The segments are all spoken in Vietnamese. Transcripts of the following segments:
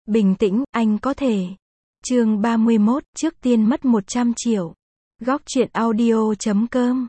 Bình tĩnh, anh có thể. Chương 31, trước tiên mất 100 triệu. Góc truyện audio.com.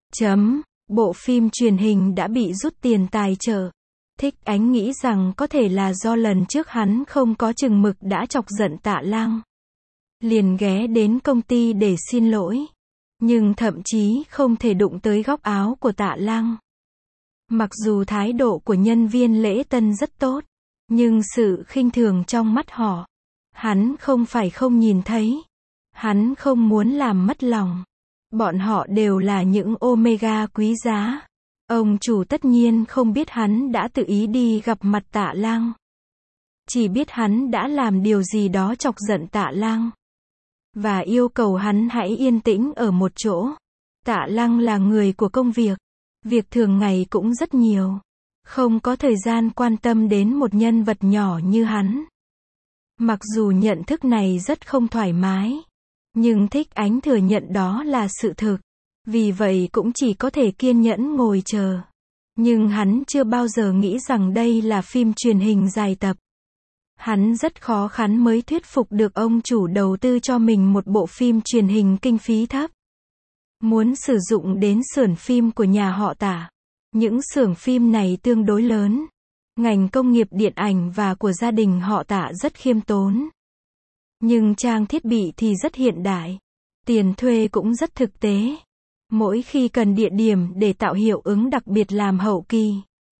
Bộ phim truyền hình đã bị rút tiền tài trợ. Thích Ánh nghĩ rằng có thể là do lần trước hắn không có chừng mực đã chọc giận Tạ Lăng. Liền ghé đến công ty để xin lỗi. Nhưng thậm chí không thể đụng tới góc áo của Tạ Lăng. Mặc dù thái độ của nhân viên lễ tân rất tốt, nhưng sự khinh thường trong mắt họ, hắn không phải không nhìn thấy. Hắn không muốn làm mất lòng. Bọn họ đều là những Omega quý giá. Ông chủ tất nhiên không biết hắn đã tự ý đi gặp mặt Tạ Lăng. Chỉ biết hắn đã làm điều gì đó chọc giận Tạ Lăng. Và yêu cầu hắn hãy yên tĩnh ở một chỗ. Tạ Lăng là người của công việc. Việc thường ngày cũng rất nhiều. Không có thời gian quan tâm đến một nhân vật nhỏ như hắn. Mặc dù nhận thức này rất không thoải mái. Nhưng Thích Ánh thừa nhận đó là sự thực. Vì vậy cũng chỉ có thể kiên nhẫn ngồi chờ. Nhưng hắn chưa bao giờ nghĩ rằng đây là phim truyền hình dài tập. Hắn rất khó khăn mới thuyết phục được ông chủ đầu tư cho mình một bộ phim truyền hình kinh phí thấp. Muốn sử dụng đến xưởng phim của nhà họ Tạ. Những xưởng phim này tương đối lớn. Ngành công nghiệp điện ảnh và của gia đình họ Tạ rất khiêm tốn. Nhưng trang thiết bị thì rất hiện đại. Tiền thuê cũng rất thực tế. Mỗi khi cần địa điểm để tạo hiệu ứng đặc biệt làm hậu kỳ.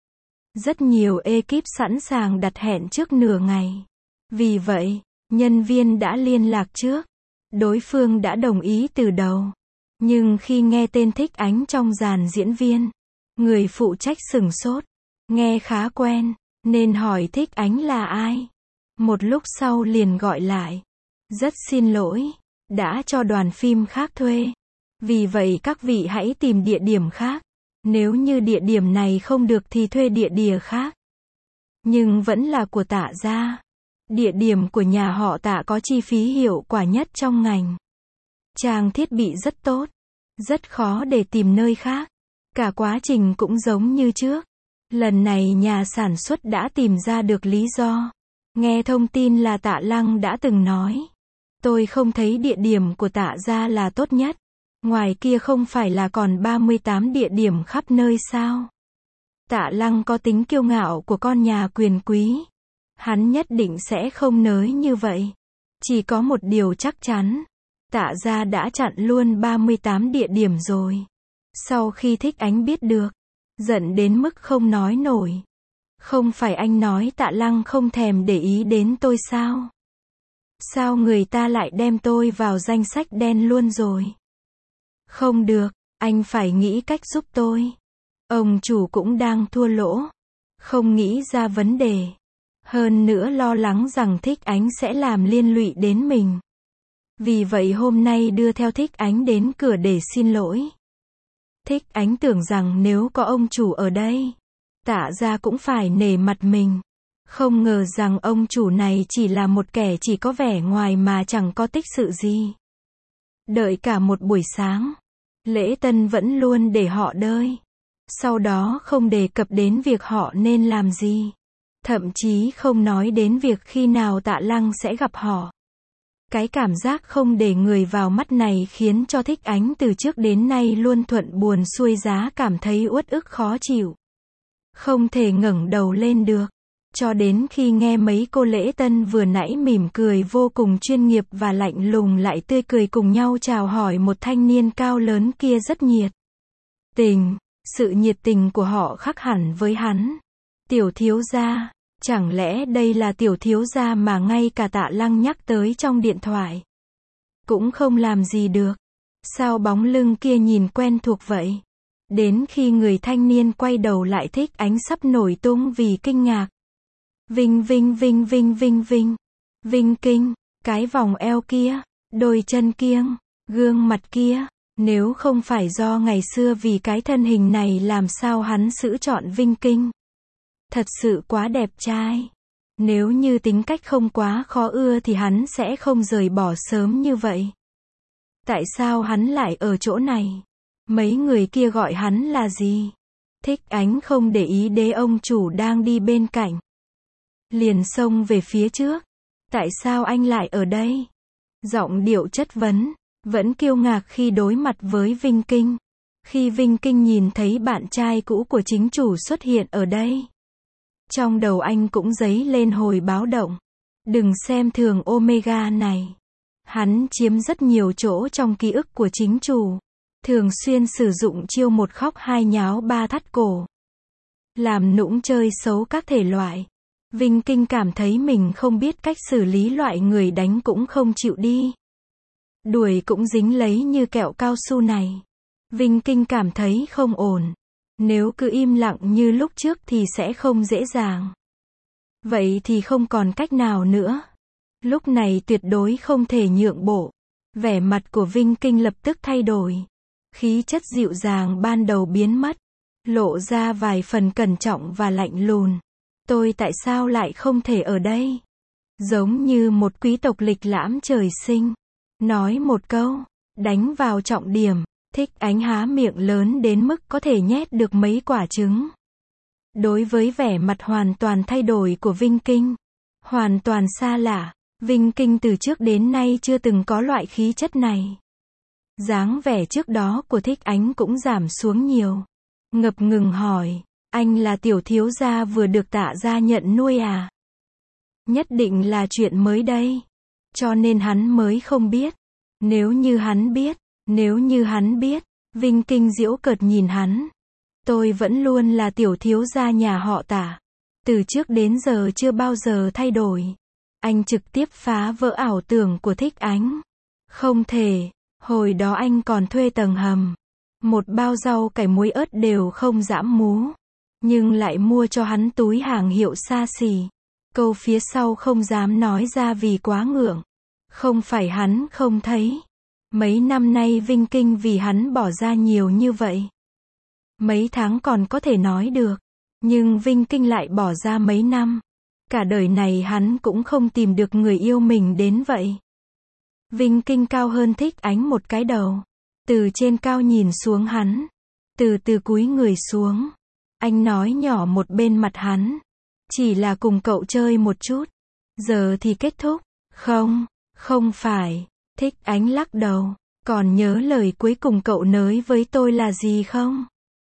Rất nhiều ekip sẵn sàng đặt hẹn trước nửa ngày. Vì vậy, nhân viên đã liên lạc trước. Đối phương đã đồng ý từ đầu. Nhưng khi nghe tên Thích Ánh trong dàn diễn viên, người phụ trách sửng sốt. Nghe khá quen, nên hỏi Thích Ánh là ai. Một lúc sau liền gọi lại. Rất xin lỗi, đã cho đoàn phim khác thuê. Vì vậy các vị hãy tìm địa điểm khác. Nếu như địa điểm này không được thì thuê địa điểm khác. Nhưng vẫn là của Tạ gia. Địa điểm của nhà họ Tạ có chi phí hiệu quả nhất trong ngành. Trang thiết bị rất tốt. Rất khó để tìm nơi khác. Cả quá trình cũng giống như trước. Lần này nhà sản xuất đã tìm ra được lý do. Nghe thông tin là Tạ Lăng đã từng nói. Tôi không thấy địa điểm của Tạ gia là tốt nhất. Ngoài kia không phải là còn 38 địa điểm khắp nơi sao? Tạ Lăng có tính kiêu ngạo của con nhà quyền quý. Hắn nhất định sẽ không nới như vậy. Chỉ có một điều chắc chắn. Tạ gia đã chặn luôn 38 địa điểm rồi. Sau khi Thích Ánh biết được, giận đến mức không nói nổi. Không phải anh nói Tạ Lăng không thèm để ý đến tôi sao? Sao người ta lại đem tôi vào danh sách đen luôn rồi? Không được, anh phải nghĩ cách giúp tôi. Ông chủ cũng đang thua lỗ. Không nghĩ ra vấn đề. Hơn nữa lo lắng rằng Thích Ánh sẽ làm liên lụy đến mình. Vì vậy hôm nay đưa theo Thích Ánh đến cửa để xin lỗi. Thích Ánh tưởng rằng nếu có ông chủ ở đây, Tạ gia cũng phải nể mặt mình. Không ngờ rằng ông chủ này chỉ là một kẻ chỉ có vẻ ngoài mà chẳng có tích sự gì. Đợi cả một buổi sáng. Lễ tân vẫn luôn để họ đợi. Sau đó không đề cập đến việc họ nên làm gì. Thậm chí không nói đến việc khi nào Tạ Lăng sẽ gặp họ. Cái cảm giác không để người vào mắt này khiến cho Thích Ánh từ trước đến nay luôn thuận buồm xuôi giá cảm thấy uất ức khó chịu. Không thể ngẩng đầu lên được. Cho đến khi nghe mấy cô lễ tân vừa nãy mỉm cười vô cùng chuyên nghiệp và lạnh lùng lại tươi cười cùng nhau chào hỏi một thanh niên cao lớn kia rất nhiệt tình. Sự nhiệt tình của họ khác hẳn với hắn. Tiểu thiếu gia. Chẳng lẽ đây là tiểu thiếu gia mà ngay cả Tạ Lăng nhắc tới trong điện thoại? Cũng không làm gì được. Sao bóng lưng kia nhìn quen thuộc vậy? Đến khi người thanh niên quay đầu lại Thích Ánh sắp nổi tung vì kinh ngạc. Vinh vinh vinh vinh vinh vinh. Vinh kinh. Cái vòng eo kia. Đôi chân kiêng. Gương mặt kia. Nếu không phải do ngày xưa vì cái thân hình này làm sao hắn giữ chọn Vinh kinh. Thật sự quá đẹp trai. Nếu như tính cách không quá khó ưa thì hắn sẽ không rời bỏ sớm như vậy. Tại sao hắn lại ở chỗ này? Mấy người kia gọi hắn là gì? Thích Ánh không để ý đến ông chủ đang đi bên cạnh. Liền xông về phía trước. Tại sao anh lại ở đây? Giọng điệu chất vấn, vẫn kiêu ngạc khi đối mặt với Vinh Kinh. Khi Vinh Kinh nhìn thấy bạn trai cũ của chính chủ xuất hiện ở đây, trong đầu anh cũng dấy lên hồi báo động. Đừng xem thường Omega này. Hắn chiếm rất nhiều chỗ trong ký ức của chính chủ. Thường xuyên sử dụng chiêu một khóc hai nháo ba thắt cổ. Làm nũng chơi xấu các thể loại. Vinh Kinh cảm thấy mình không biết cách xử lý loại người đánh cũng không chịu đi. Đuổi cũng dính lấy như kẹo cao su này. Vinh Kinh cảm thấy không ổn. Nếu cứ im lặng như lúc trước thì sẽ không dễ dàng. Vậy thì không còn cách nào nữa. Lúc này tuyệt đối không thể nhượng bộ. Vẻ mặt của Vinh Kinh lập tức thay đổi. Khí chất dịu dàng ban đầu biến mất. Lộ ra vài phần cẩn trọng và lạnh lùng. Tôi tại sao lại không thể ở đây? Giống như một quý tộc lịch lãm trời sinh. Nói một câu, đánh vào trọng điểm. Thích Ánh há miệng lớn đến mức có thể nhét được mấy quả trứng. Đối với vẻ mặt hoàn toàn thay đổi của Vinh Kinh, hoàn toàn xa lạ, Vinh Kinh từ trước đến nay chưa từng có loại khí chất này. Dáng vẻ trước đó của Thích Ánh cũng giảm xuống nhiều. Ngập ngừng hỏi, anh là tiểu thiếu gia vừa được Tạ gia nhận nuôi à? Nhất định là chuyện mới đây. Cho nên hắn mới không biết. Nếu như hắn biết, Vinh Kinh giễu cợt nhìn hắn. Tôi vẫn luôn là tiểu thiếu gia nhà họ Tạ. Từ trước đến giờ chưa bao giờ thay đổi. Anh trực tiếp phá vỡ ảo tưởng của Thích Ánh. Không thể, hồi đó anh còn thuê tầng hầm. Một bao rau cải muối ớt đều không giãm mú. Nhưng lại mua cho hắn túi hàng hiệu xa xỉ. Câu phía sau không dám nói ra vì quá ngượng. Không phải hắn không thấy. Mấy năm nay Vinh Kinh vì hắn bỏ ra nhiều như vậy. Mấy tháng còn có thể nói được. Nhưng Vinh Kinh lại bỏ ra mấy năm. Cả đời này hắn cũng không tìm được người yêu mình đến vậy. Vinh Kinh cao hơn Thích Ánh một cái đầu. Từ trên cao nhìn xuống hắn. Từ từ cúi người xuống. Anh nói nhỏ một bên mặt hắn. Chỉ là cùng cậu chơi một chút. Giờ thì kết thúc. Không phải. Thích Ánh lắc đầu. Còn nhớ lời cuối cùng cậu nói với tôi là gì không?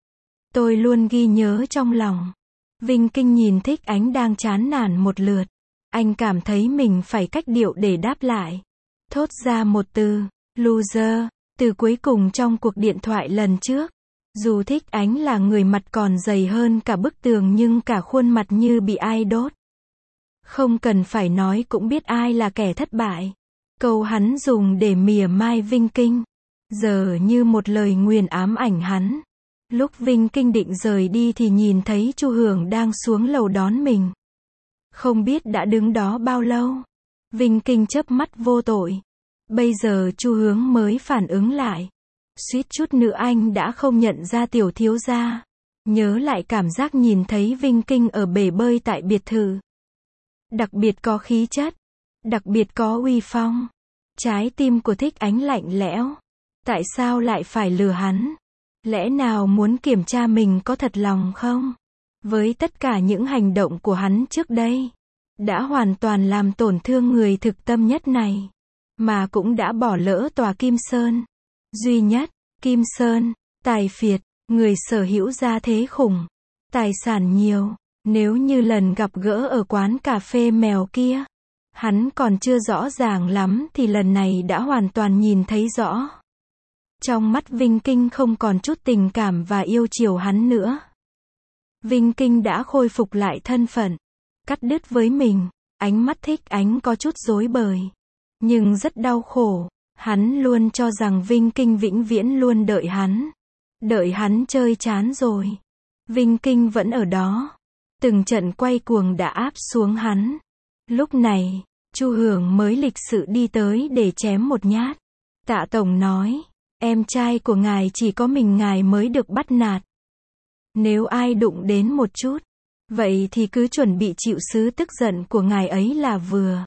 Tôi luôn ghi nhớ trong lòng. Vinh Kinh nhìn Thích Ánh đang chán nản một lượt. Anh cảm thấy mình phải cách điệu để đáp lại. Thốt ra một từ, loser, từ cuối cùng trong cuộc điện thoại lần trước. Dù Thích Ánh là người mặt còn dày hơn cả bức tường nhưng cả khuôn mặt như bị ai đốt. Không cần phải nói cũng biết ai là kẻ thất bại. Câu hắn dùng để mỉa mai Vinh Kinh. Giờ như một lời nguyền ám ảnh hắn. Lúc Vinh Kinh định rời đi thì nhìn thấy Chu Hưởng đang xuống lầu đón mình. Không biết đã đứng đó bao lâu. Vinh Kinh chớp mắt vô tội. Bây giờ Chu Hướng mới phản ứng lại. Suýt chút nữa anh đã không nhận ra tiểu thiếu gia. Nhớ lại cảm giác nhìn thấy Vinh Kinh ở bể bơi tại biệt thự. Đặc biệt có khí chất. Đặc biệt có uy phong. Trái tim của Thích Ánh lạnh lẽo. Tại sao lại phải lừa hắn? Lẽ nào muốn kiểm tra mình có thật lòng không? Với tất cả những hành động của hắn trước đây, đã hoàn toàn làm tổn thương người thực tâm nhất này. Mà cũng đã bỏ lỡ tòa Kim Sơn. Duy nhất, Kim Sơn, tài phiệt, người sở hữu gia thế khủng. Tài sản nhiều. Nếu như lần gặp gỡ ở quán cà phê mèo kia, hắn còn chưa rõ ràng lắm thì lần này đã hoàn toàn nhìn thấy rõ. Trong mắt Vinh Kinh không còn chút tình cảm và yêu chiều hắn nữa. Vinh Kinh đã khôi phục lại thân phận. Cắt đứt với mình. Ánh mắt Thích Ánh có chút rối bời. Nhưng rất đau khổ. Hắn luôn cho rằng Vinh Kinh vĩnh viễn luôn đợi hắn. Đợi hắn chơi chán rồi. Vinh Kinh vẫn ở đó. Từng trận quay cuồng đã áp xuống hắn. Lúc này, Chu Hưởng mới lịch sự đi tới để chém một nhát. Tạ Tổng nói, em trai của ngài chỉ có mình ngài mới được bắt nạt. Nếu ai đụng đến một chút, vậy thì cứ chuẩn bị chịu sứ tức giận của ngài ấy là vừa.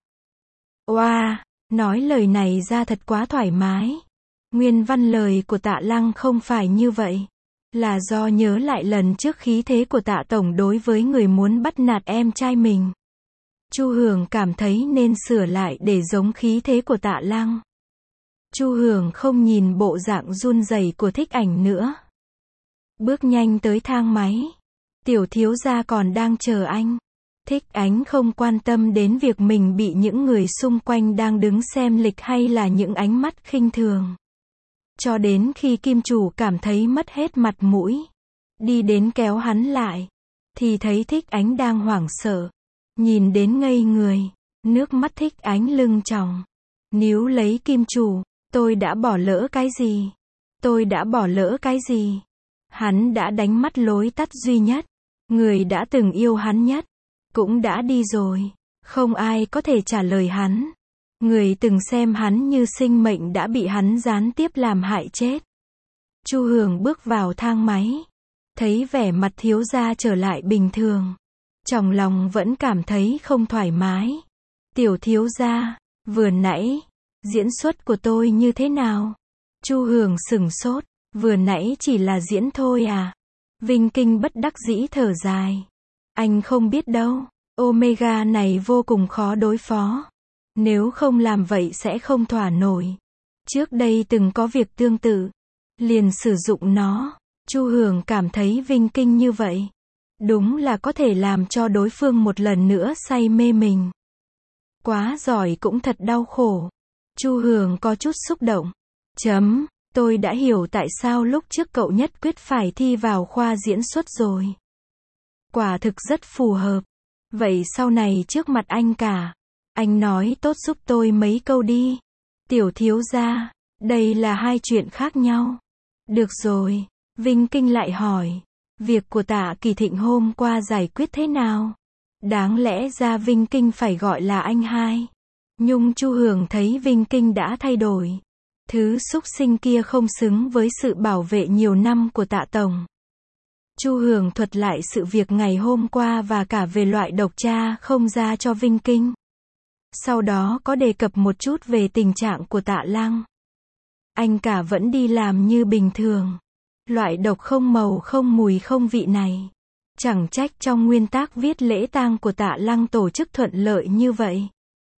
Oa, nói lời này ra thật quá thoải mái. Nguyên văn lời của Tạ Lăng không phải như vậy. Là do nhớ lại lần trước khí thế của Tạ Tổng đối với người muốn bắt nạt em trai mình. Chu Hường cảm thấy nên sửa lại để giống khí thế của Tạ Lăng. Chu Hường không nhìn bộ dạng run rẩy của Thích Ảnh nữa. Bước nhanh tới thang máy. Tiểu thiếu gia còn đang chờ anh. Thích Ánh không quan tâm đến việc mình bị những người xung quanh đang đứng xem lịch hay là những ánh mắt khinh thường. Cho đến khi kim chủ cảm thấy mất hết mặt mũi, đi đến kéo hắn lại, thì thấy Thích Ánh đang hoảng sợ, nhìn đến ngây người, nước mắt Thích Ánh lưng tròng. Níu lấy kim chủ, tôi đã bỏ lỡ cái gì? Tôi đã bỏ lỡ cái gì? Hắn đã đánh mất lối tắt duy nhất, người đã từng yêu hắn nhất, cũng đã đi rồi, không ai có thể trả lời hắn. Người từng xem hắn như sinh mệnh đã bị hắn gián tiếp làm hại chết. Chu Hường bước vào thang máy, thấy vẻ mặt thiếu gia trở lại bình thường, trong lòng vẫn cảm thấy không thoải mái. Tiểu thiếu gia, vừa nãy, diễn xuất của tôi như thế nào? Chu Hường sửng sốt, vừa nãy chỉ là diễn thôi à? Vinh Kinh bất đắc dĩ thở dài. Anh không biết đâu, Omega này vô cùng khó đối phó. Nếu không làm vậy sẽ không thỏa nổi. Trước đây từng có việc tương tự, liền sử dụng nó. Chu Hường cảm thấy Vinh Kinh như vậy, đúng là có thể làm cho đối phương một lần nữa say mê mình. Quá giỏi cũng thật đau khổ. Chu Hường có chút xúc động. Tôi đã hiểu tại sao lúc trước cậu nhất quyết phải thi vào khoa diễn xuất rồi. Quả thực rất phù hợp. Vậy sau này trước mặt anh cả, anh nói tốt giúp tôi mấy câu đi. Tiểu thiếu gia, đây là hai chuyện khác nhau. Được rồi, Vinh Kinh lại hỏi. Việc của Tạ Kỳ Thịnh hôm qua giải quyết thế nào? Đáng lẽ ra Vinh Kinh phải gọi là anh hai. Nhưng Chu Hường thấy Vinh Kinh đã thay đổi. Thứ xúc sinh kia không xứng với sự bảo vệ nhiều năm của Tạ Tổng. Chu Hường thuật lại sự việc ngày hôm qua và cả về loại độc tra không ra cho Vinh Kinh. Sau đó có đề cập một chút về tình trạng của Tạ Lăng. Anh cả vẫn đi làm như bình thường. Loại độc không màu không mùi không vị này. Chẳng trách trong nguyên tắc viết lễ tang của Tạ Lăng tổ chức thuận lợi như vậy.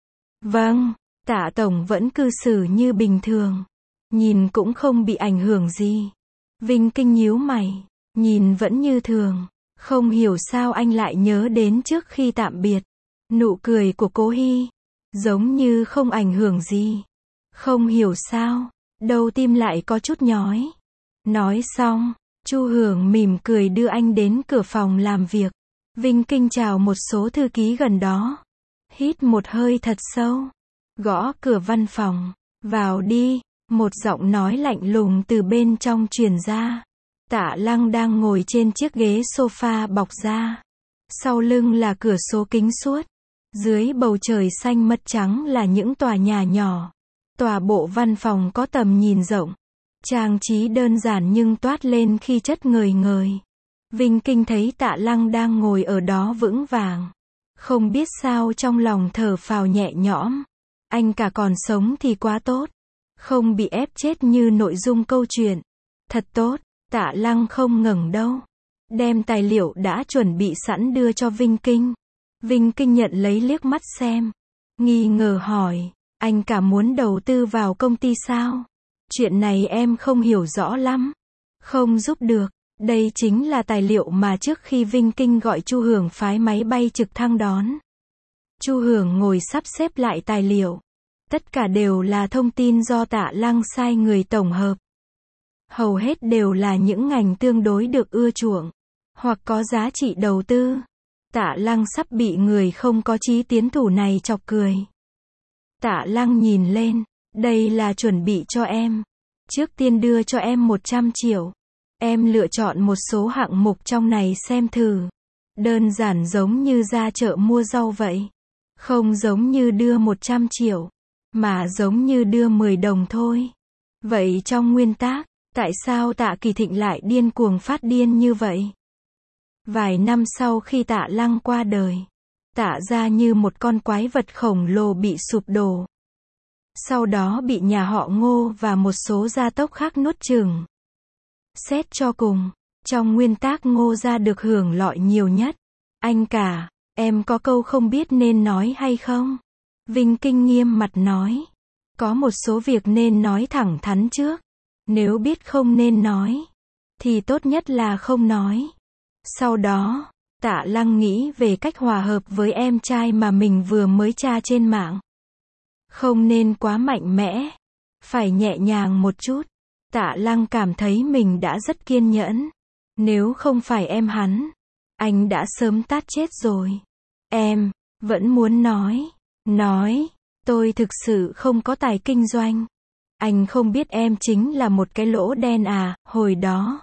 Vâng, Tạ Tổng vẫn cư xử như bình thường. Nhìn cũng không bị ảnh hưởng gì. Vinh Kinh nhíu mày. Nhìn vẫn như thường. Không hiểu sao anh lại nhớ đến trước khi tạm biệt. Nụ cười của Cố Hy. Giống như không ảnh hưởng gì. Không hiểu sao. Đầu tim lại có chút nhói. Nói xong, Chu Hường mỉm cười đưa anh đến cửa phòng làm việc. Vinh Kinh chào một số thư ký gần đó. Hít một hơi thật sâu. Gõ cửa văn phòng. Vào đi. Một giọng nói lạnh lùng từ bên trong truyền ra. Tạ Lăng đang ngồi trên chiếc ghế sofa bọc da. Sau lưng là cửa sổ kính suốt. Dưới bầu trời xanh mật trắng là những tòa nhà nhỏ. Tòa bộ văn phòng có tầm nhìn rộng. Trang trí đơn giản nhưng toát lên khí chất ngời ngời. Vinh Kinh thấy Tạ Lăng đang ngồi ở đó vững vàng. Không biết sao trong lòng thở phào nhẹ nhõm. Anh cả còn sống thì quá tốt. Không bị ép chết như nội dung câu chuyện. Thật tốt. Tạ Lăng không ngẩng đâu. Đem tài liệu đã chuẩn bị sẵn đưa cho Vinh Kinh. Vinh Kinh nhận lấy liếc mắt xem. Nghi ngờ hỏi. Anh cả muốn đầu tư vào công ty sao? Chuyện này em không hiểu rõ lắm. Không giúp được. Đây chính là tài liệu mà trước khi Vinh Kinh gọi Chu Hường phái máy bay trực thăng đón. Chu Hường ngồi sắp xếp lại tài liệu. Tất cả đều là thông tin do Tạ Lăng sai người tổng hợp. Hầu hết đều là những ngành tương đối được ưa chuộng, hoặc có giá trị đầu tư. Tạ Lăng sắp bị người không có chí tiến thủ này chọc cười. Tạ Lăng nhìn lên, đây là chuẩn bị cho em. Trước tiên đưa cho em 100 triệu. Em lựa chọn một số hạng mục trong này xem thử. Đơn giản giống như ra chợ mua rau vậy. Không giống như đưa 100 triệu, mà giống như đưa 10 đồng thôi. Vậy trong nguyên tắc, tại sao Tạ Kỳ Thịnh lại điên cuồng phát điên như vậy? Vài năm sau khi Tạ Lăng qua đời, Tạ gia như một con quái vật khổng lồ bị sụp đổ. Sau đó bị nhà họ Ngô và một số gia tộc khác nuốt chửng. Xét cho cùng, trong nguyên tắc Ngô gia được hưởng lợi nhiều nhất. Anh cả, Em có câu không biết nên nói hay không? Vinh Kinh nghiêm mặt nói. Có một số việc nên nói thẳng thắn trước. Nếu biết không nên nói, thì tốt nhất là không nói. Sau đó, Tạ Lăng nghĩ về cách hòa hợp với em trai mà mình vừa mới tra trên mạng. Không nên quá mạnh mẽ, phải nhẹ nhàng một chút. Tạ Lăng cảm thấy mình đã rất kiên nhẫn. Nếu không phải em hắn, anh đã sớm tát chết rồi. Em vẫn muốn nói, tôi thực sự không có tài kinh doanh. Anh không biết em chính là một cái lỗ đen à, hồi đó.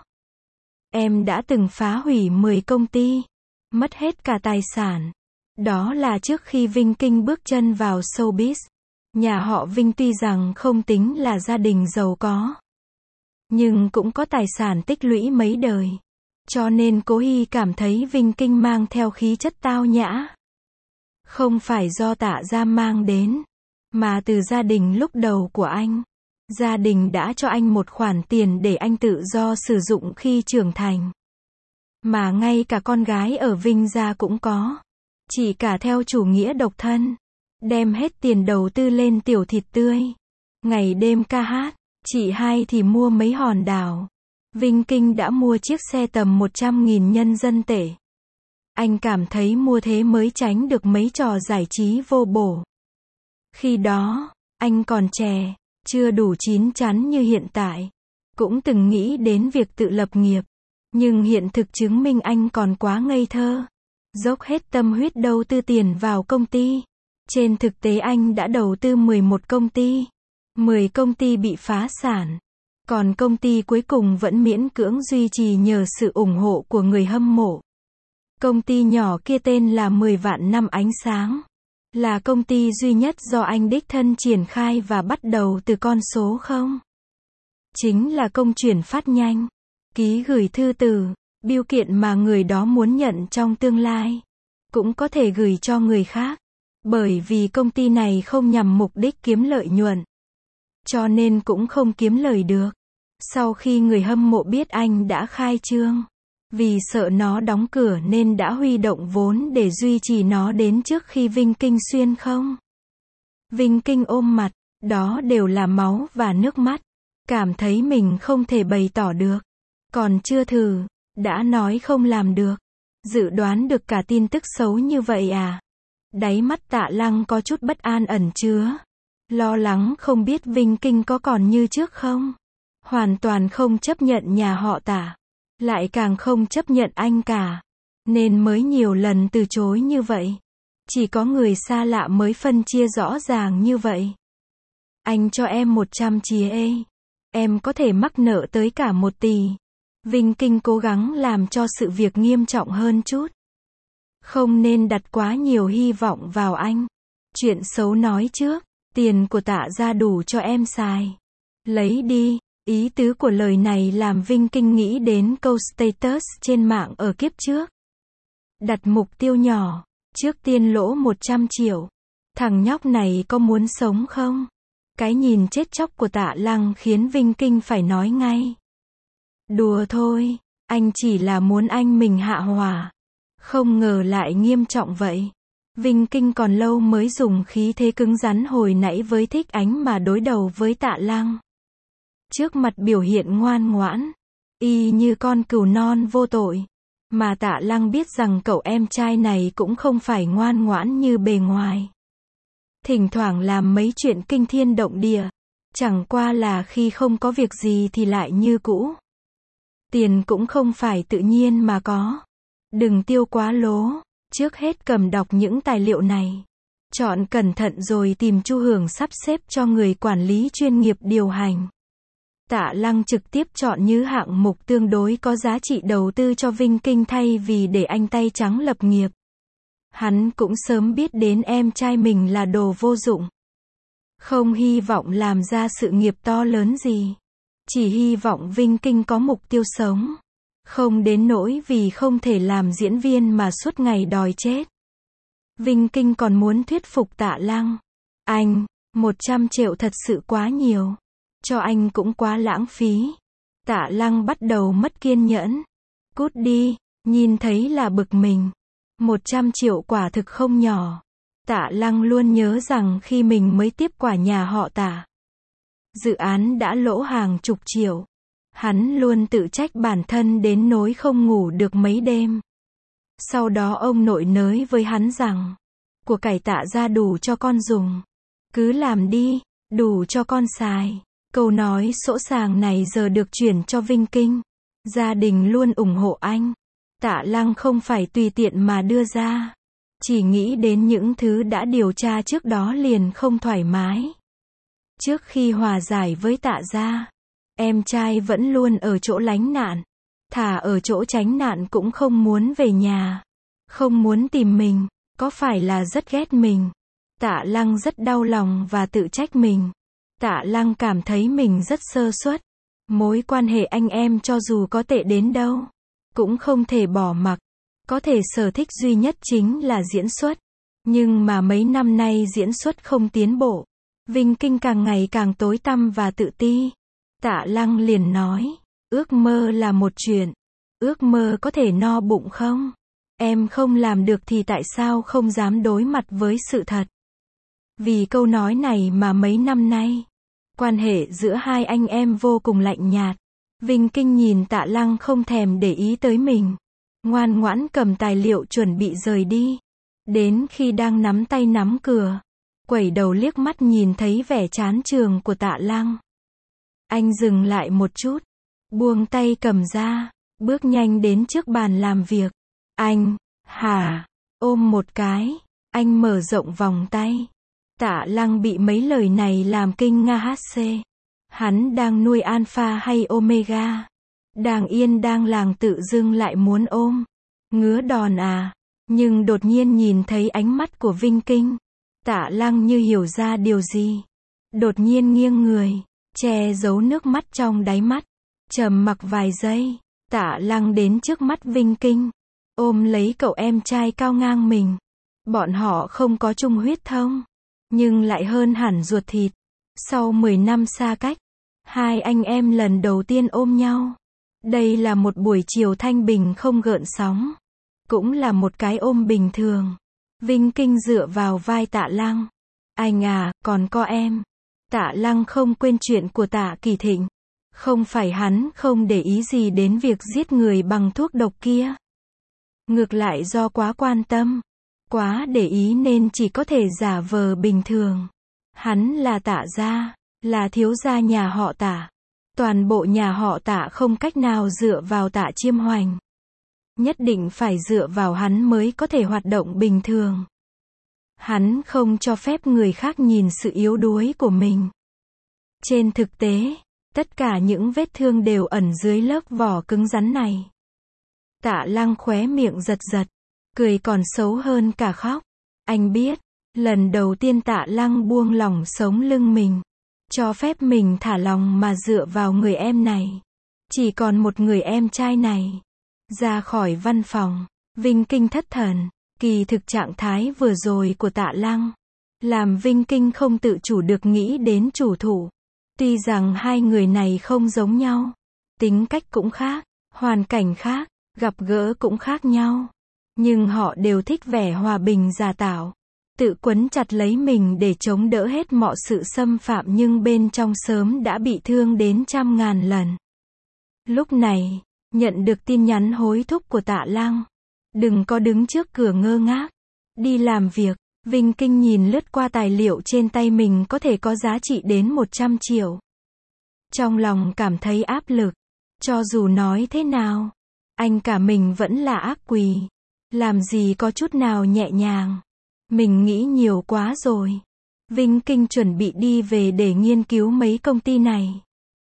Em đã từng phá hủy 10 công ty, mất hết cả tài sản. Đó là trước khi Vinh Kinh bước chân vào showbiz. Nhà họ Vinh tuy rằng không tính là gia đình giàu có, nhưng cũng có tài sản tích lũy mấy đời. Cho nên Cố Hy cảm thấy Vinh Kinh mang theo khí chất tao nhã. Không phải do Tạ gia mang đến, mà từ gia đình lúc đầu của anh. Gia đình đã cho anh một khoản tiền để anh tự do sử dụng khi trưởng thành. Mà ngay cả con gái ở Vinh gia cũng có. Chị cả theo chủ nghĩa độc thân, đem hết tiền đầu tư lên tiểu thịt tươi. Ngày đêm ca hát, chị hai thì mua mấy hòn đảo. Vinh Kinh đã mua chiếc xe tầm 100.000 nhân dân tệ. Anh cảm thấy mua thế mới tránh được mấy trò giải trí vô bổ. Khi đó, anh còn trẻ, chưa đủ chín chắn như hiện tại. Cũng từng nghĩ đến việc tự lập nghiệp. Nhưng hiện thực chứng minh anh còn quá ngây thơ. Dốc hết tâm huyết đầu tư tiền vào công ty. Trên thực tế anh đã đầu tư 11 công ty. 10 công ty bị phá sản. Còn công ty cuối cùng vẫn miễn cưỡng duy trì nhờ sự ủng hộ của người hâm mộ. Công ty nhỏ kia tên là 10 vạn năm ánh sáng. Là công ty duy nhất do anh đích thân triển khai và bắt đầu từ con số 0. Chính là công chuyển phát nhanh. Ký gửi thư từ, bưu kiện mà người đó muốn nhận trong tương lai. Cũng có thể gửi cho người khác. Bởi vì công ty này không nhằm mục đích kiếm lợi nhuận. Cho nên cũng không kiếm lời được. Sau khi người hâm mộ biết anh đã khai trương, vì sợ nó đóng cửa nên đã huy động vốn để duy trì nó đến trước khi Vinh Kinh xuyên không. Vinh Kinh ôm mặt, đó đều là máu và nước mắt. Cảm thấy mình không thể bày tỏ được. Còn chưa thử, đã nói không làm được. Dự đoán được cả tin tức xấu như vậy à? Đáy mắt Tạ Lăng có chút bất an ẩn chứa. Lo lắng không biết Vinh Kinh có còn như trước không? Hoàn toàn không chấp nhận nhà họ Tạ. Lại càng không chấp nhận anh cả. Nên mới nhiều lần từ chối như vậy. Chỉ có người xa lạ mới phân chia rõ ràng như vậy. Anh cho em 100 chia ê. Em có thể mắc nợ tới cả 1 tỷ. Vinh Kinh cố gắng làm cho sự việc nghiêm trọng hơn chút. Không nên đặt quá nhiều hy vọng vào anh. Chuyện xấu nói trước. Tiền của Tạ gia đủ cho em xài. Lấy đi. Ý tứ của lời này làm Vinh Kinh nghĩ đến câu status trên mạng ở kiếp trước. Đặt mục tiêu nhỏ. Trước tiên lỗ 100 triệu. Thằng nhóc này có muốn sống không? Cái nhìn chết chóc của Tạ Lăng khiến Vinh Kinh phải nói ngay. Đùa thôi. Anh chỉ là muốn anh mình hạ hỏa. Không ngờ lại nghiêm trọng vậy. Vinh Kinh còn lâu mới dùng khí thế cứng rắn hồi nãy với Thích Ánh mà đối đầu với Tạ Lăng. Trước mặt biểu hiện ngoan ngoãn, y như con cừu non vô tội. Mà Tạ Lăng biết rằng cậu em trai này cũng không phải ngoan ngoãn như bề ngoài. Thỉnh thoảng làm mấy chuyện kinh thiên động địa. Chẳng qua là khi không có việc gì thì lại như cũ. Tiền cũng không phải tự nhiên mà có. Đừng tiêu quá lố. Trước hết cầm đọc những tài liệu này. Chọn cẩn thận rồi tìm Chu Hưởng sắp xếp cho người quản lý chuyên nghiệp điều hành. Tạ Lăng trực tiếp chọn những hạng mục tương đối có giá trị đầu tư cho Vinh Kinh thay vì để anh tay trắng lập nghiệp. Hắn cũng sớm biết đến em trai mình là đồ vô dụng. Không hy vọng làm ra sự nghiệp to lớn gì. Chỉ hy vọng Vinh Kinh có mục tiêu sống. Không đến nỗi vì không thể làm diễn viên mà suốt ngày đòi chết. Vinh Kinh còn muốn thuyết phục Tạ Lăng. Anh, 100 triệu thật sự quá nhiều. Cho anh cũng quá lãng phí. Tạ Lăng bắt đầu mất kiên nhẫn. Cút đi, nhìn thấy là bực mình. 100 triệu quả thực không nhỏ. Tạ Lăng luôn nhớ rằng khi mình mới tiếp quản nhà họ Tạ, dự án đã lỗ hàng chục triệu. Hắn luôn tự trách bản thân đến nỗi không ngủ được mấy đêm. Sau đó ông nội nới với hắn rằng, của cải Tạ gia đủ cho con dùng. Cứ làm đi, đủ cho con xài. Câu nói sỗ sàng này giờ được chuyển cho Vinh Kinh. Gia đình luôn ủng hộ anh. Tạ Lăng không phải tùy tiện mà đưa ra. Chỉ nghĩ đến những thứ đã điều tra trước đó liền không thoải mái. Trước khi hòa giải với Tạ gia, em trai vẫn luôn ở chỗ lánh nạn. Thà ở chỗ tránh nạn cũng không muốn về nhà. Không muốn tìm mình, có phải là rất ghét mình. Tạ Lăng rất đau lòng và tự trách mình. Tạ Lăng cảm thấy mình rất sơ suất. Mối quan hệ anh em cho dù có tệ đến đâu, cũng không thể bỏ mặc. Có thể sở thích duy nhất chính là diễn xuất. Nhưng mà mấy năm nay diễn xuất không tiến bộ. Vinh Kinh càng ngày càng tối tăm và tự ti. Tạ Lăng liền nói, ước mơ là một chuyện. Ước mơ có thể no bụng không? Em không làm được thì tại sao không dám đối mặt với sự thật? Vì câu nói này mà mấy năm nay, quan hệ giữa hai anh em vô cùng lạnh nhạt. Vinh Kinh nhìn Tạ Lăng không thèm để ý tới mình. Ngoan ngoãn cầm tài liệu chuẩn bị rời đi. Đến khi đang nắm tay nắm cửa, quẩy đầu liếc mắt nhìn thấy vẻ chán chường của Tạ Lăng. Anh dừng lại một chút, buông tay cầm ra, bước nhanh đến trước bàn làm việc. Anh, hả? Ôm một cái, anh mở rộng vòng tay. Tạ Lăng bị mấy lời này làm kinh ngạc. Hắn đang nuôi alpha hay omega? Đang yên đang làng tự dưng lại muốn ôm. Ngứa đòn à? Nhưng đột nhiên nhìn thấy ánh mắt của Vinh Kinh. Tạ Lăng như hiểu ra điều gì. Đột nhiên nghiêng người, che giấu nước mắt trong đáy mắt. Trầm mặc vài giây, Tạ Lăng đến trước mắt Vinh Kinh. Ôm lấy cậu em trai cao ngang mình. Bọn họ không có chung huyết thống, nhưng lại hơn hẳn ruột thịt. Sau 10 năm xa cách, hai anh em lần đầu tiên ôm nhau. Đây là một buổi chiều thanh bình không gợn sóng. Cũng là một cái ôm bình thường. Vinh Kinh dựa vào vai Tạ Lăng. Anh à, còn có em. Tạ Lăng không quên chuyện của Tạ Kỳ Thịnh. Không phải hắn không để ý gì đến việc giết người bằng thuốc độc kia. Ngược lại do quá quan tâm, quá để ý nên chỉ có thể giả vờ bình thường. Hắn là Tạ gia, là thiếu gia nhà họ Tạ. Toàn bộ nhà họ Tạ không cách nào dựa vào Tạ Chiêm Hoành. Nhất định phải dựa vào hắn mới có thể hoạt động bình thường. Hắn không cho phép người khác nhìn sự yếu đuối của mình. Trên thực tế, tất cả những vết thương đều ẩn dưới lớp vỏ cứng rắn này. Tạ Lăng khóe miệng giật giật, cười còn xấu hơn cả khóc. Anh biết, lần đầu tiên Tạ Lăng buông lỏng sống lưng mình, cho phép mình thả lòng mà dựa vào người em này. Chỉ còn một người em trai này. Ra khỏi văn phòng, Vinh Kinh thất thần. Kỳ thực trạng thái vừa rồi của Tạ Lăng làm Vinh Kinh không tự chủ được nghĩ đến chủ thủ. Tuy rằng hai người này không giống nhau, tính cách cũng khác, hoàn cảnh khác, gặp gỡ cũng khác nhau, nhưng họ đều thích vẻ hòa bình giả tạo, tự quấn chặt lấy mình để chống đỡ hết mọi sự xâm phạm nhưng bên trong sớm đã bị thương đến trăm ngàn lần. Lúc này, nhận được tin nhắn hối thúc của Tạ Lăng. Đừng có đứng trước cửa ngơ ngác. Đi làm việc. Vinh Kinh nhìn lướt qua tài liệu trên tay mình có thể có giá trị đến 100 triệu. Trong lòng cảm thấy áp lực. Cho dù nói thế nào, anh cả mình vẫn là ác quỷ. Làm gì có chút nào nhẹ nhàng. Mình nghĩ nhiều quá rồi. Vinh Kinh chuẩn bị đi về để nghiên cứu mấy công ty này.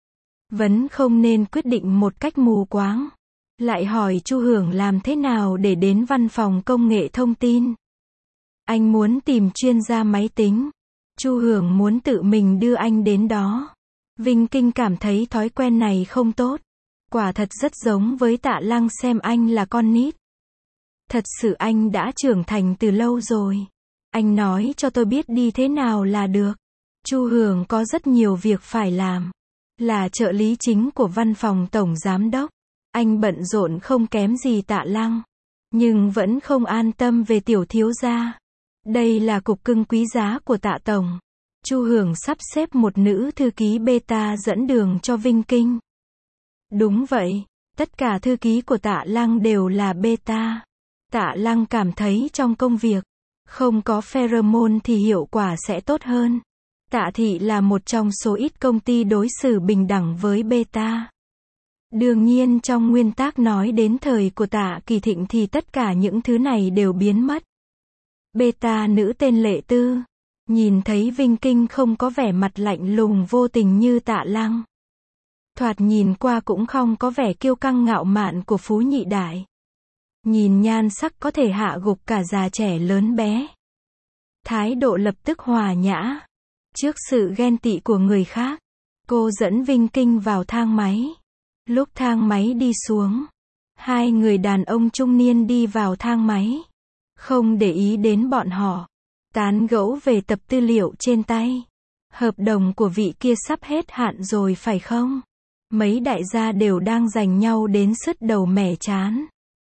Vẫn không nên quyết định một cách mù quáng. Lại hỏi Chu Hưởng làm thế nào để đến văn phòng công nghệ thông tin. Anh muốn tìm chuyên gia máy tính. Chu Hưởng muốn tự mình đưa anh đến đó. Vinh Kinh cảm thấy thói quen này không tốt. Quả thật rất giống với Tạ Lăng xem anh là con nít. Thật sự anh đã trưởng thành từ lâu rồi. Anh nói cho tôi biết đi thế nào là được. Chu Hưởng có rất nhiều việc phải làm. Là trợ lý chính của văn phòng tổng giám đốc. Anh bận rộn không kém gì Tạ Lăng. nhưng vẫn không an tâm về tiểu thiếu gia. Đây là cục cưng quý giá của Tạ tổng. Chu Hưởng sắp xếp một nữ thư ký beta dẫn đường cho Vinh Kinh. Đúng vậy, tất cả thư ký của Tạ Lăng đều là beta. Tạ Lăng cảm thấy trong công việc, không có pheromone thì hiệu quả sẽ tốt hơn. Tạ Thị là một trong số ít công ty đối xử bình đẳng với beta. Đương nhiên trong nguyên tắc nói đến thời của Tạ Kỳ Thịnh thì tất cả những thứ này đều biến mất. Beta nữ tên Lệ Tư, nhìn thấy Vinh Kinh không có vẻ mặt lạnh lùng vô tình như Tạ Lăng. Thoạt nhìn qua cũng không có vẻ kiêu căng ngạo mạn của Phú Nhị Đại. Nhìn nhan sắc có thể hạ gục cả già trẻ lớn bé. Thái độ lập tức hòa nhã. Trước sự ghen tị của người khác, cô dẫn Vinh Kinh vào thang máy. Lúc thang máy đi xuống, hai người đàn ông trung niên đi vào thang máy. Không để ý đến bọn họ. Tán gẫu về tập tư liệu trên tay. Hợp đồng của vị kia sắp hết hạn rồi phải không? Mấy đại gia đều đang giành nhau đến sứt đầu mẻ chán.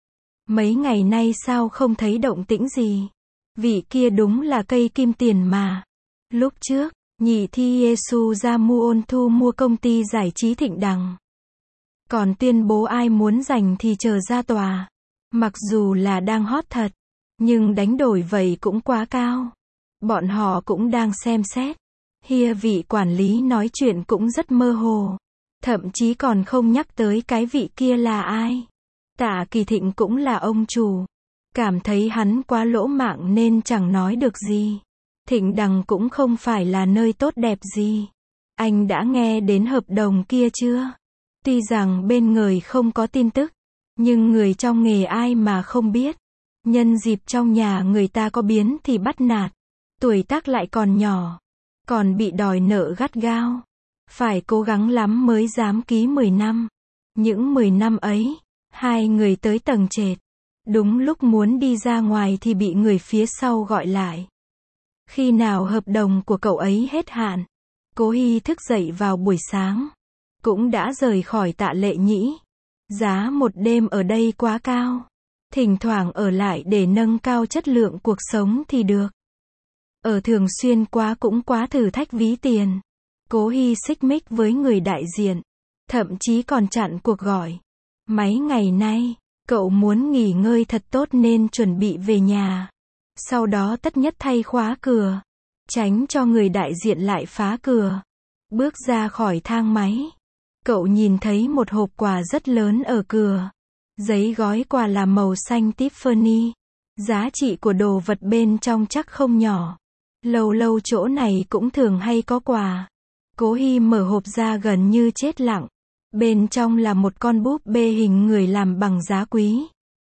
Mấy ngày nay sao không thấy động tĩnh gì? Vị kia đúng là cây kim tiền mà. Lúc trước, nhị thi Yesu ra Muôn Thu mua công ty giải trí Thịnh Đằng. Còn tuyên bố ai muốn giành thì chờ ra tòa. Mặc dù là đang hot thật, nhưng đánh đổi vậy cũng quá cao. Bọn họ cũng đang xem xét. Hia vị quản lý nói chuyện cũng rất mơ hồ. Thậm chí còn không nhắc tới cái vị kia là ai. Tạ Kỳ Thịnh cũng là ông chủ. Cảm thấy hắn quá lỗ mạng nên chẳng nói được gì. Thịnh Đằng cũng không phải là nơi tốt đẹp gì. Anh đã nghe đến hợp đồng kia chưa? Tuy rằng bên người không có tin tức, nhưng người trong nghề ai mà không biết. Nhân dịp trong nhà người ta có biến thì bắt nạt. Tuổi tác lại còn nhỏ. Còn bị đòi nợ gắt gao. Phải cố gắng lắm mới dám ký 10 năm. Những 10 năm ấy, hai người tới tầng trệt. Đúng lúc muốn đi ra ngoài thì bị người phía sau gọi lại. Khi nào hợp đồng của cậu ấy hết hạn? Cố Hy thức dậy vào buổi sáng. Cũng đã rời khỏi Tạ Lệ Nhĩ. Giá một đêm ở đây quá cao. Thỉnh thoảng ở lại để nâng cao chất lượng cuộc sống thì được. Ở thường xuyên quá cũng quá thử thách ví tiền. Cố Hy xích mích với người đại diện. Thậm chí còn chặn cuộc gọi. Mấy ngày nay, cậu muốn nghỉ ngơi thật tốt nên chuẩn bị về nhà. Sau đó tất nhất thay khóa cửa. Tránh cho người đại diện lại phá cửa. Bước ra khỏi thang máy. Cậu nhìn thấy một hộp quà rất lớn ở cửa. Giấy gói quà là màu xanh Tiffany. Giá trị của đồ vật bên trong chắc không nhỏ. Lâu lâu chỗ này cũng thường hay có quà. Cố Hy mở hộp ra gần như chết lặng. Bên trong là một con búp bê hình người làm bằng giá quý.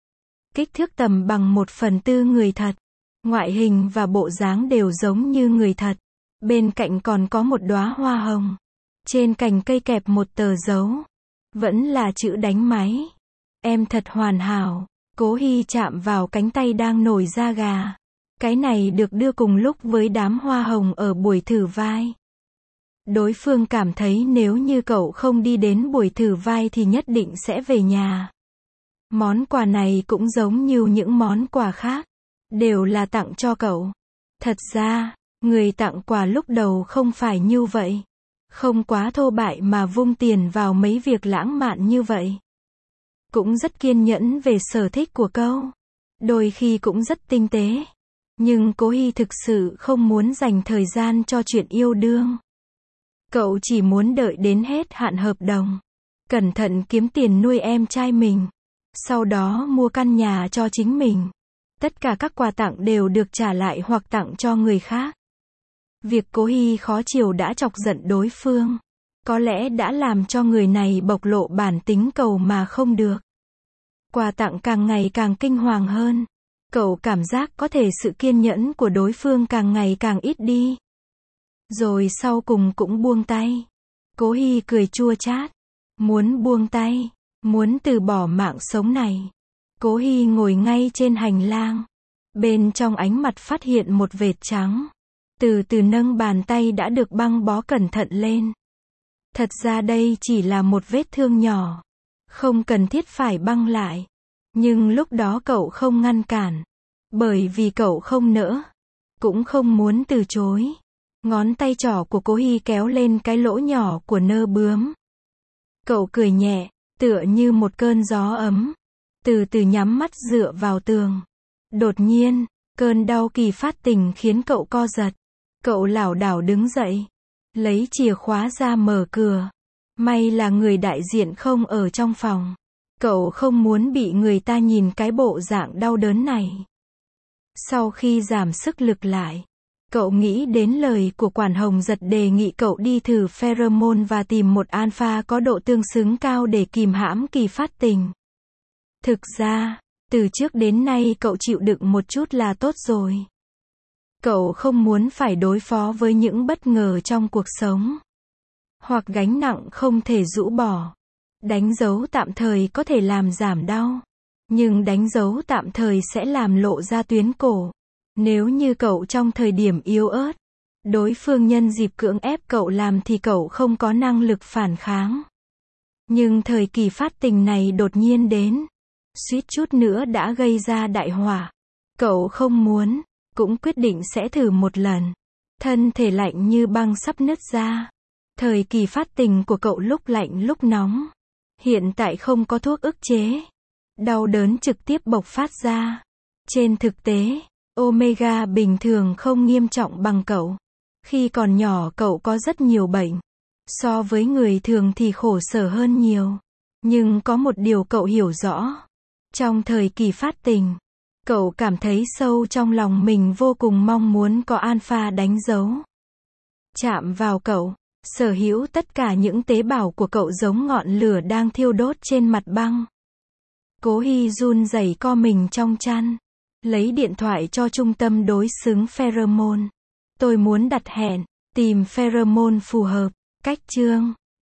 Kích thước tầm bằng 1/4 người thật. Ngoại hình và bộ dáng đều giống như người thật. Bên cạnh còn có một đóa hoa hồng. Trên cành cây kẹp một tờ dấu. Vẫn là chữ đánh máy. Em thật hoàn hảo. Cố Hy chạm vào cánh tay đang nổi da gà. Cái này được đưa cùng lúc với đám hoa hồng ở buổi thử vai. Đối phương cảm thấy nếu như cậu không đi đến buổi thử vai thì nhất định sẽ về nhà. Món quà này cũng giống như những món quà khác. Đều là tặng cho cậu. Thật ra, người tặng quà lúc đầu không phải như vậy. Không quá thô bại mà vung tiền vào mấy việc lãng mạn như vậy. Cũng rất kiên nhẫn về sở thích của cậu. Đôi khi cũng rất tinh tế. Nhưng Cố Hy thực sự không muốn dành thời gian cho chuyện yêu đương. Cậu chỉ muốn đợi đến hết hạn hợp đồng. Cẩn thận kiếm tiền nuôi em trai mình. Sau đó mua căn nhà cho chính mình. Tất cả các quà tặng đều được trả lại hoặc tặng cho người khác. Việc Cố Hy khó chiều đã chọc giận đối phương. Có lẽ đã làm cho người này bộc lộ bản tính cầu mà không được. Quà tặng càng ngày càng kinh hoàng hơn. Cậu cảm giác có thể sự kiên nhẫn của đối phương càng ngày càng ít đi. Rồi sau cùng cũng buông tay. Cố Hy cười chua chát. Muốn buông tay. Muốn từ bỏ mạng sống này. Cố Hy ngồi ngay trên hành lang. Bên trong ánh mặt phát hiện một vệt trắng. Từ từ nâng bàn tay đã được băng bó cẩn thận lên. Thật ra đây chỉ là một vết thương nhỏ. Không cần thiết phải băng lại. Nhưng lúc đó cậu không ngăn cản. Bởi vì cậu không nỡ. Cũng không muốn từ chối. Ngón tay trỏ của Cố Hy kéo lên cái lỗ nhỏ của nơ bướm. Cậu cười nhẹ, tựa như một cơn gió ấm. Từ từ nhắm mắt dựa vào tường. Đột nhiên, cơn đau kỳ phát tình khiến cậu co giật. Cậu lảo đảo đứng dậy. Lấy chìa khóa ra mở cửa. May là người đại diện không ở trong phòng. Cậu không muốn bị người ta nhìn cái bộ dạng đau đớn này. Sau khi giảm sức lực lại, cậu nghĩ đến lời của quản Hồng Giật đề nghị cậu đi thử pheromone và tìm một alpha có độ tương xứng cao để kìm hãm kỳ phát tình. Thực ra, từ trước đến nay cậu chịu đựng một chút là tốt rồi. Cậu không muốn phải đối phó với những bất ngờ trong cuộc sống. Hoặc gánh nặng không thể rũ bỏ. Đánh dấu tạm thời có thể làm giảm đau. Nhưng đánh dấu tạm thời sẽ làm lộ ra tuyến cổ. Nếu như cậu trong thời điểm yếu ớt, đối phương nhân dịp cưỡng ép cậu làm thì cậu không có năng lực phản kháng. Nhưng thời kỳ phát tình này đột nhiên đến. Suýt chút nữa đã gây ra đại họa. Cậu không muốn, cũng quyết định sẽ thử một lần. Thân thể lạnh như băng sắp nứt ra. Thời kỳ phát tình của cậu lúc lạnh lúc nóng. Hiện tại không có thuốc ức chế. Đau đớn trực tiếp bộc phát ra. Trên thực tế, Omega bình thường không nghiêm trọng bằng cậu. Khi còn nhỏ cậu có rất nhiều bệnh. So với người thường thì khổ sở hơn nhiều. Nhưng có một điều cậu hiểu rõ. Trong thời kỳ phát tình, cậu cảm thấy sâu trong lòng mình vô cùng mong muốn có alpha đánh dấu. Chạm vào cậu, sở hữu tất cả những tế bào của cậu giống ngọn lửa đang thiêu đốt trên mặt băng. Cố Hy run rẩy co mình trong chăn. Lấy điện thoại cho trung tâm đối xứng pheromone. Tôi muốn đặt hẹn, tìm pheromone phù hợp. Cách chương